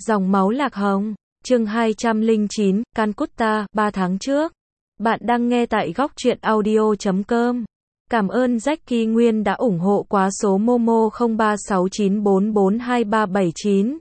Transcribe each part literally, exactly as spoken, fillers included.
Dòng máu lạc hồng, chương hai trăm lẻ chín, Calcutta, ba tháng trước. Bạn đang nghe tại góc truyện audio chấm com. Cảm ơn Jackie Nguyên đã ủng hộ quá số Momo không ba sáu chín bốn bốn hai ba bảy chín.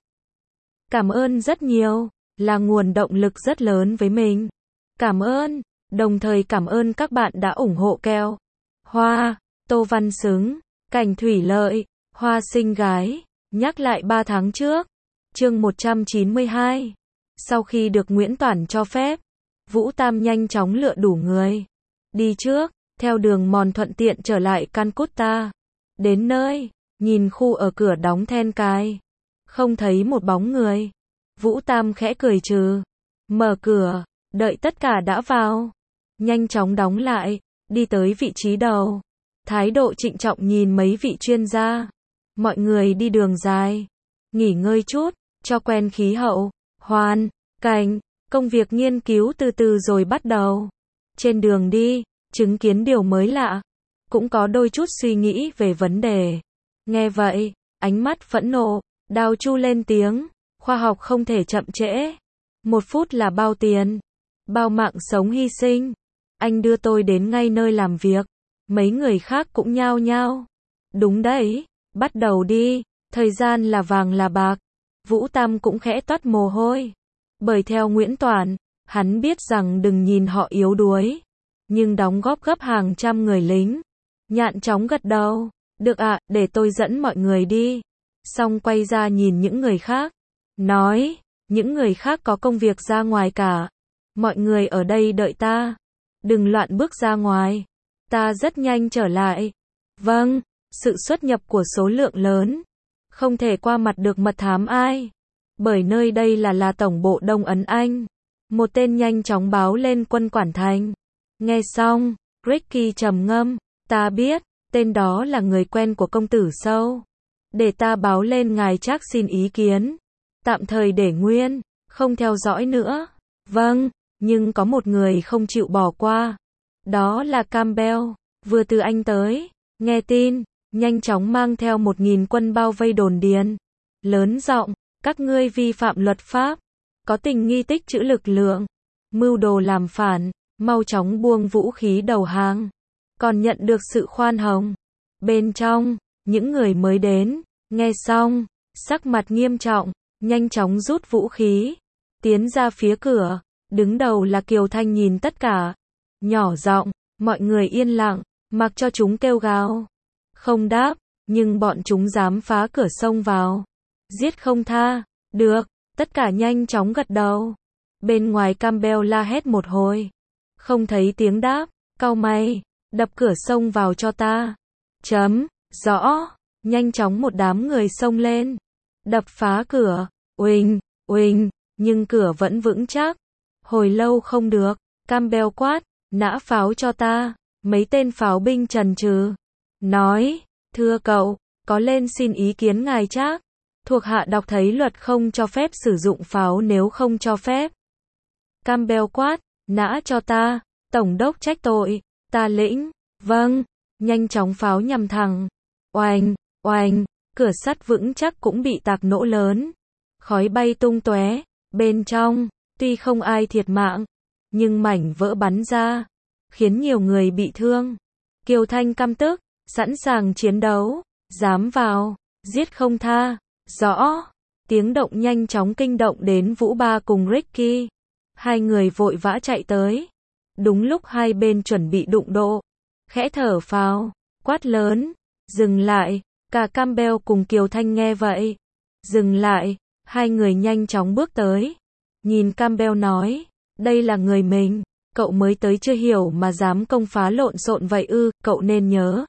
Cảm ơn rất nhiều, là nguồn động lực rất lớn với mình. Cảm ơn, đồng thời cảm ơn các bạn đã ủng hộ keo, hoa, Tô Văn Xứng, Cảnh Thủy Lợi, Hoa Sinh Gái. Nhắc lại ba tháng trước, chương một trăm chín mươi hai. Sau khi được Nguyễn Toản cho phép, Vũ Tam nhanh chóng lựa đủ người. Đi trước, theo đường mòn thuận tiện trở lại Calcutta. Đến nơi, nhìn khu ở cửa đóng then cài. Không thấy một bóng người. Vũ Tam khẽ cười trừ. Mở cửa, đợi tất cả đã vào. Nhanh chóng đóng lại, đi tới vị trí đầu. Thái độ trịnh trọng nhìn mấy vị chuyên gia. Mọi người đi đường dài. Nghỉ ngơi chút, cho quen khí hậu, hoàn cảnh, công việc nghiên cứu từ từ rồi bắt đầu. Trên đường đi, chứng kiến điều mới lạ. Cũng có đôi chút suy nghĩ về vấn đề. Nghe vậy, ánh mắt phẫn nộ, Đào Chu lên tiếng. Khoa học không thể chậm trễ. Một phút là bao tiền? Bao mạng sống hy sinh? Anh đưa tôi đến ngay nơi làm việc. Mấy người khác cũng nhao nhao. Đúng đấy, bắt đầu đi. Thời gian là vàng là bạc. Vũ Tam cũng khẽ toát mồ hôi. Bởi theo Nguyễn Toản, hắn biết rằng đừng nhìn họ yếu đuối. Nhưng đóng góp gấp hàng trăm người lính. Nhạn chóng gật đầu. Được ạ, để tôi dẫn mọi người đi. Xong quay ra nhìn những người khác. Nói, những người khác có công việc ra ngoài cả. Mọi người ở đây đợi ta. Đừng loạn bước ra ngoài. Ta rất nhanh trở lại. Vâng, sự xuất nhập của số lượng lớn. Không thể qua mặt được mật thám ai. Bởi nơi đây là là tổng bộ Đông Ấn Anh. Một tên nhanh chóng báo lên quân quản thành. Nghe xong, Ricky trầm ngâm. Ta biết, tên đó là người quen của công tử Sâu. Để ta báo lên ngài Trác xin ý kiến. Tạm thời để nguyên, không theo dõi nữa. Vâng, nhưng có một người không chịu bỏ qua. Đó là Campbell, vừa từ Anh tới. Nghe tin, nhanh chóng mang theo một nghìn quân bao vây đồn điền. Lớn giọng, các ngươi vi phạm luật pháp. Có tình nghi tích trữ lực lượng. Mưu đồ làm phản, mau chóng buông vũ khí đầu hàng. Còn nhận được sự khoan hồng. Bên trong, những người mới đến, nghe xong, sắc mặt nghiêm trọng, nhanh chóng rút vũ khí. Tiến ra phía cửa, đứng đầu là Kiều Thanh nhìn tất cả. Nhỏ giọng, mọi người yên lặng, mặc cho chúng kêu gào. Không đáp, nhưng bọn chúng dám phá cửa xông vào. Giết không tha, được, tất cả nhanh chóng gật đầu. Bên ngoài Campbell la hét một hồi. Không thấy tiếng đáp, cau mày, đập cửa xông vào cho ta. Chấm, rõ, nhanh chóng một đám người xông lên. Đập phá cửa, uỳnh, uỳnh, nhưng cửa vẫn vững chắc. Hồi lâu không được, Campbell quát, nã pháo cho ta. Mấy tên pháo binh chần chừ. Nói, thưa cậu, có lên xin ý kiến ngài Trác. Thuộc hạ đọc thấy luật không cho phép sử dụng pháo nếu không cho phép. Campbell quát, nã cho ta, tổng đốc trách tội, ta lĩnh, vâng, nhanh chóng pháo nhằm thẳng. Oanh, oanh, cửa sắt vững chắc cũng bị tạc nổ lớn. Khói bay tung tóe, bên trong, tuy không ai thiệt mạng, nhưng mảnh vỡ bắn ra, khiến nhiều người bị thương. Kiều Thanh căm tức, sẵn sàng chiến đấu, dám vào, giết không tha, rõ. Tiếng động nhanh chóng kinh động đến Vũ Ba cùng Ricky. Hai người vội vã chạy tới. Đúng lúc hai bên chuẩn bị đụng độ. Khẽ thở phào, quát lớn, dừng lại. Cả Campbell cùng Kiều Thanh nghe vậy. Dừng lại, hai người nhanh chóng bước tới. Nhìn Campbell nói, đây là người mình, cậu mới tới chưa hiểu mà dám công phá lộn xộn vậy ư, cậu nên nhớ.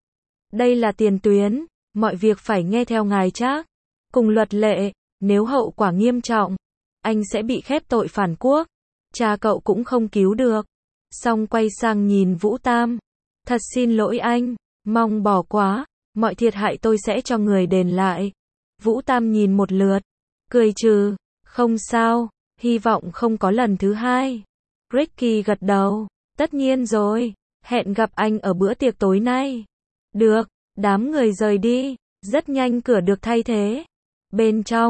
Đây là tiền tuyến, mọi việc phải nghe theo ngài Trác. Cùng luật lệ, nếu hậu quả nghiêm trọng, anh sẽ bị khép tội phản quốc. Cha cậu cũng không cứu được. Xong quay sang nhìn Vũ Tam. Thật xin lỗi anh, mong bỏ quá, mọi thiệt hại tôi sẽ cho người đền lại. Vũ Tam nhìn một lượt, cười trừ, không sao, hy vọng không có lần thứ hai. Ricky gật đầu, tất nhiên rồi, hẹn gặp anh ở bữa tiệc tối nay. Được, đám người rời đi, rất nhanh cửa được thay thế. Bên trong,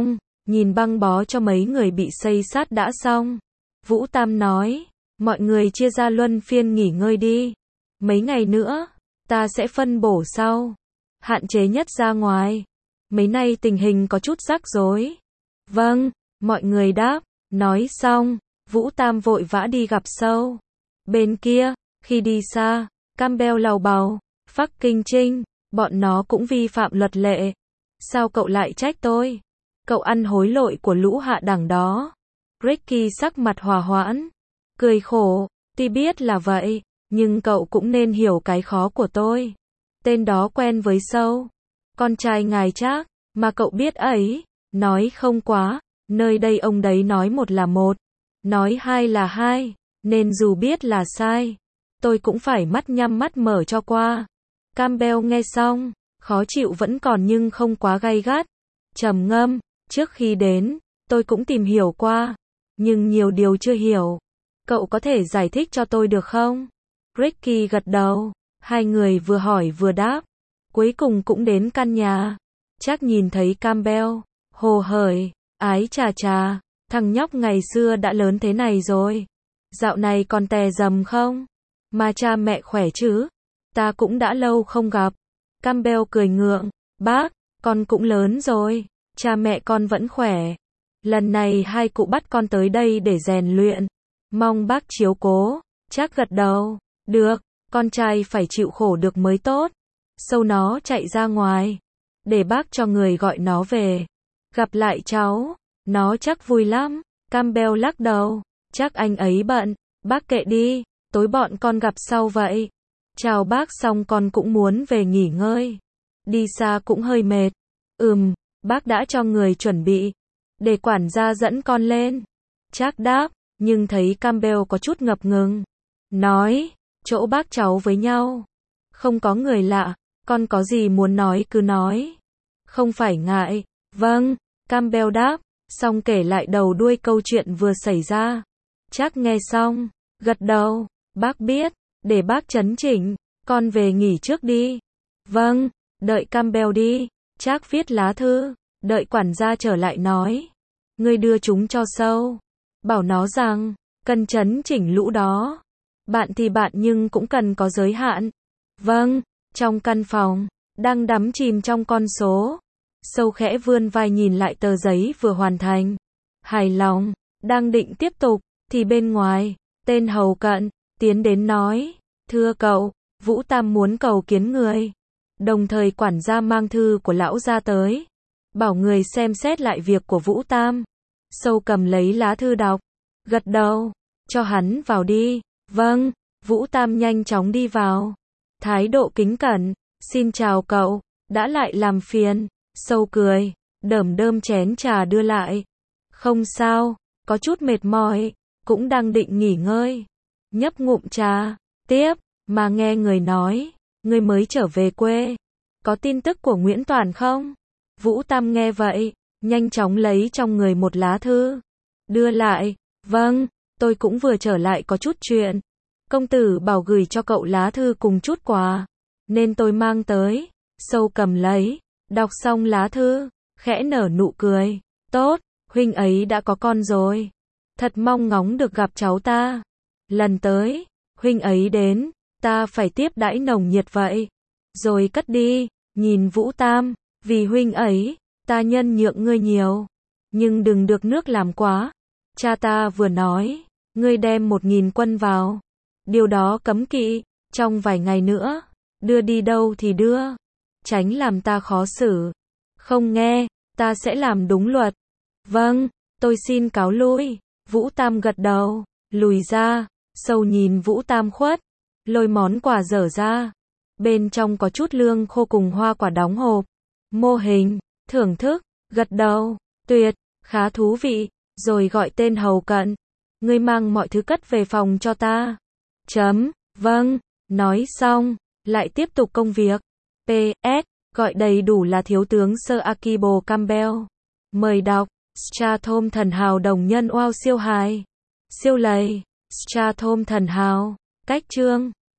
nhìn băng bó cho mấy người bị xây sát đã xong. Vũ Tam nói, mọi người chia ra luân phiên nghỉ ngơi đi. Mấy ngày nữa, ta sẽ phân bổ sau. Hạn chế nhất ra ngoài. Mấy nay tình hình có chút rắc rối. Vâng, mọi người đáp. Nói xong, Vũ Tam vội vã đi gặp sâu. Bên kia, khi đi xa, Campbell lầu bầu, Phắc Kinh Trinh, bọn nó cũng vi phạm luật lệ. Sao cậu lại trách tôi? Cậu ăn hối lội của lũ hạ đẳng đó. Ricky sắc mặt hòa hoãn, cười khổ, tuy biết là vậy, nhưng cậu cũng nên hiểu cái khó của tôi. Tên đó quen với sâu. Con trai ngài Trác, mà cậu biết ấy, nói không quá, nơi đây ông đấy nói một là một, nói hai là hai, nên dù biết là sai, tôi cũng phải mắt nhắm mắt mở cho qua. Campbell nghe xong, khó chịu vẫn còn nhưng không quá gay gắt. Trầm ngâm, trước khi đến, tôi cũng tìm hiểu qua, nhưng nhiều điều chưa hiểu. Cậu có thể giải thích cho tôi được không? Ricky gật đầu, hai người vừa hỏi vừa đáp. Cuối cùng cũng đến căn nhà. Chắc nhìn thấy Campbell, hồ hởi, ái chà chà, thằng nhóc ngày xưa đã lớn thế này rồi. Dạo này còn tè dầm không? Mà cha mẹ khỏe chứ? Ta cũng đã lâu không gặp. Campbell cười ngượng, bác, con cũng lớn rồi, cha mẹ con vẫn khỏe. Lần này hai cụ bắt con tới đây để rèn luyện. Mong bác chiếu cố. Chắc gật đầu, được, con trai phải chịu khổ được mới tốt. Sâu nó chạy ra ngoài, để bác cho người gọi nó về. Gặp lại cháu, nó chắc vui lắm. Campbell lắc đầu, chắc anh ấy bận, bác kệ đi, tối bọn con gặp sau vậy. Chào bác xong con cũng muốn về nghỉ ngơi. Đi xa cũng hơi mệt. Ừm, bác đã cho người chuẩn bị, để quản gia dẫn con lên. Trác đáp, nhưng thấy Campbell có chút ngập ngừng. Nói, chỗ bác cháu với nhau. Không có người lạ, con có gì muốn nói cứ nói. Không phải ngại. Vâng, Campbell đáp, xong kể lại đầu đuôi câu chuyện vừa xảy ra. Trác nghe xong, gật đầu, bác biết, để bác chấn chỉnh, con về nghỉ trước đi. Vâng, đợi Campbell đi, Trác viết lá thư, đợi quản gia trở lại nói. Ngươi đưa chúng cho sâu, bảo nó rằng, cần chấn chỉnh lũ đó. Bạn thì bạn nhưng cũng cần có giới hạn. Vâng, trong căn phòng, đang đắm chìm trong con số. Sâu khẽ vươn vai nhìn lại tờ giấy vừa hoàn thành. Hài lòng, đang định tiếp tục, thì bên ngoài, tên hầu cận, tiến đến nói, thưa cậu, Vũ Tam muốn cầu kiến người. Đồng thời quản gia mang thư của lão ra tới, bảo người xem xét lại việc của Vũ Tam. Sâu cầm lấy lá thư đọc, gật đầu, cho hắn vào đi. Vâng, Vũ Tam nhanh chóng đi vào. Thái độ kính cẩn, xin chào cậu, đã lại làm phiền. Sâu cười, đởm đơm chén trà đưa lại. Không sao, có chút mệt mỏi, cũng đang định nghỉ ngơi. Nhấp ngụm trà, tiếp, mà nghe người nói, người mới trở về quê. Có tin tức của Nguyễn Toàn không? Vũ Tam nghe vậy, nhanh chóng lấy trong người một lá thư. Đưa lại, vâng, tôi cũng vừa trở lại có chút chuyện. Công tử bảo gửi cho cậu lá thư cùng chút quà, nên tôi mang tới. Sâu cầm lấy, đọc xong lá thư, khẽ nở nụ cười. Tốt, huynh ấy đã có con rồi. Thật mong ngóng được gặp cháu ta. Lần tới, huynh ấy đến, ta phải tiếp đãi nồng nhiệt vậy. Rồi cất đi, nhìn Vũ Tam, vì huynh ấy, ta nhân nhượng ngươi nhiều. Nhưng đừng được nước làm quá. Cha ta vừa nói, ngươi đem một nghìn quân vào. Điều đó cấm kỵ, trong vài ngày nữa, đưa đi đâu thì đưa. Tránh làm ta khó xử. Không nghe, ta sẽ làm đúng luật. Vâng, tôi xin cáo lui. Vũ Tam gật đầu, lùi ra. Sâu nhìn Vũ Tam khuất, lôi món quà dở ra. Bên trong có chút lương khô cùng hoa quả đóng hộp. Mô hình, thưởng thức, gật đầu, tuyệt, khá thú vị. Rồi gọi tên hầu cận. Ngươi mang mọi thứ cất về phòng cho ta. Chấm, vâng, nói xong, lại tiếp tục công việc. pê ét, gọi đầy đủ là Thiếu tướng Sir Akibo Campbell. Mời đọc, Strathom thần hào đồng nhân wow siêu hài. Siêu lầy, Strathom thần hào, cách chương.